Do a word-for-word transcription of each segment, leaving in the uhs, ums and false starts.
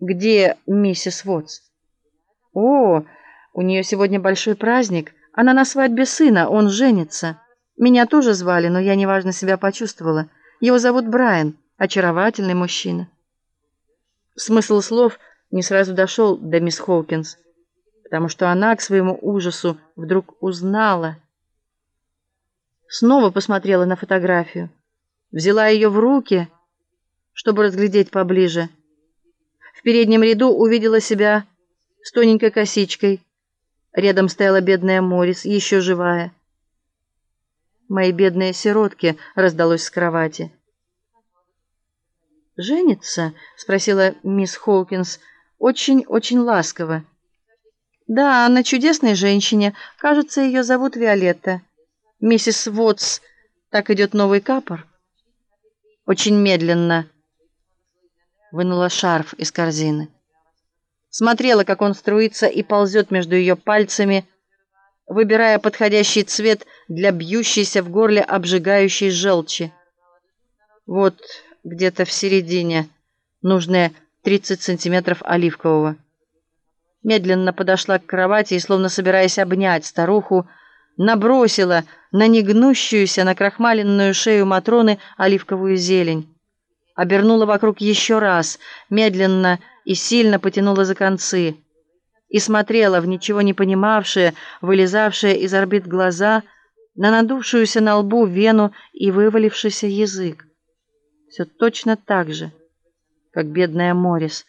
«Где миссис Вотс?» «О, у нее сегодня большой праздник. Она на свадьбе сына, он женится. Меня тоже звали, но я неважно себя почувствовала. Его зовут Брайан, очаровательный мужчина». Смысл слов не сразу дошел до мисс Хоукинс, потому что она, к своему ужасу, вдруг узнала. Снова посмотрела на фотографию, взяла ее в руки, чтобы разглядеть поближе. В переднем ряду увидела себя с тоненькой косичкой. Рядом стояла бедная Моррис, еще живая. «Мои бедные сиротки», — раздалось с кровати. «Женится?» — спросила мисс Хоукинс очень-очень ласково. «Да, она чудесная женщина. Кажется, ее зовут Виолетта. Миссис Вотс, так идет новый капор». Очень медленно вынула шарф из корзины. Смотрела, как он струится и ползет между ее пальцами, выбирая подходящий цвет для бьющейся в горле обжигающей желчи. Вот где-то в середине нужные тридцать сантиметров оливкового. Медленно подошла к кровати и, словно собираясь обнять старуху, набросила на негнущуюся, накрахмаленную шею Матроны оливковую зелень. Обернула вокруг еще раз, медленно и сильно потянула за концы и смотрела в ничего не понимавшие, вылезавшие из орбит глаза, на надувшуюся на лбу вену и вывалившийся язык. Все точно так же, как бедная Моррис.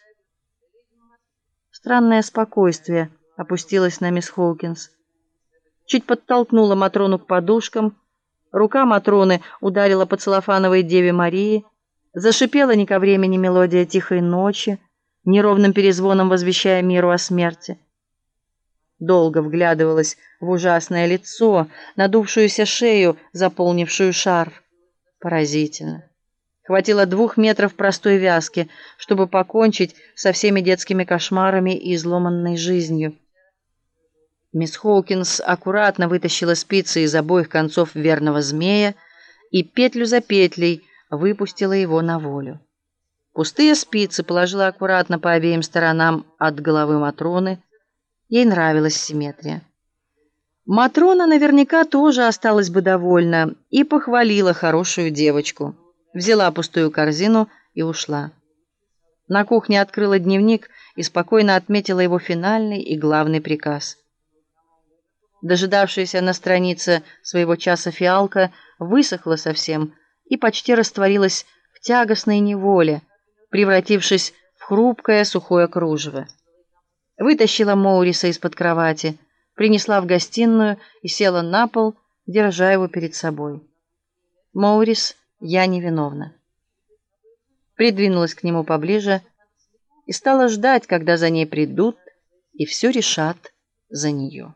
Странное спокойствие опустилось на мисс Хоукинс. Чуть подтолкнула Матрону к подушкам. Рука Матроны ударила по целлофановой Деве Марии. Зашипела не ко времени мелодия тихой ночи, неровным перезвоном возвещая миру о смерти. Долго вглядывалась в ужасное лицо, надувшуюся шею, заполнившую шарф. Поразительно. Хватило двух метров простой вязки, чтобы покончить со всеми детскими кошмарами и изломанной жизнью. Мисс Хоукинс аккуратно вытащила спицы из обоих концов верного змея и петлю за петлей выпустила его на волю. Пустые спицы положила аккуратно по обеим сторонам от головы Матроны. Ей нравилась симметрия. Матрона наверняка тоже осталась бы довольна и похвалила хорошую девочку. Взяла пустую корзину и ушла. На кухне открыла дневник и спокойно отметила его финальный и главный приказ. Дожидавшаяся на странице своего часа фиалка высохла совсем и почти растворилась в тягостной неволе, превратившись в хрупкое сухое кружево. Вытащила Моуриса из-под кровати, принесла в гостиную и села на пол, держа его перед собой. «Моурис, я невиновна». Придвинулась к нему поближе и стала ждать, когда за ней придут и все решат за нее.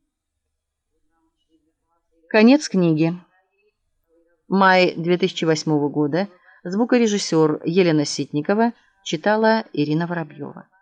Конец книги. Май две тысячи восьмого года. Звукорежиссер Елена Ситникова читала Ирина Воробьева.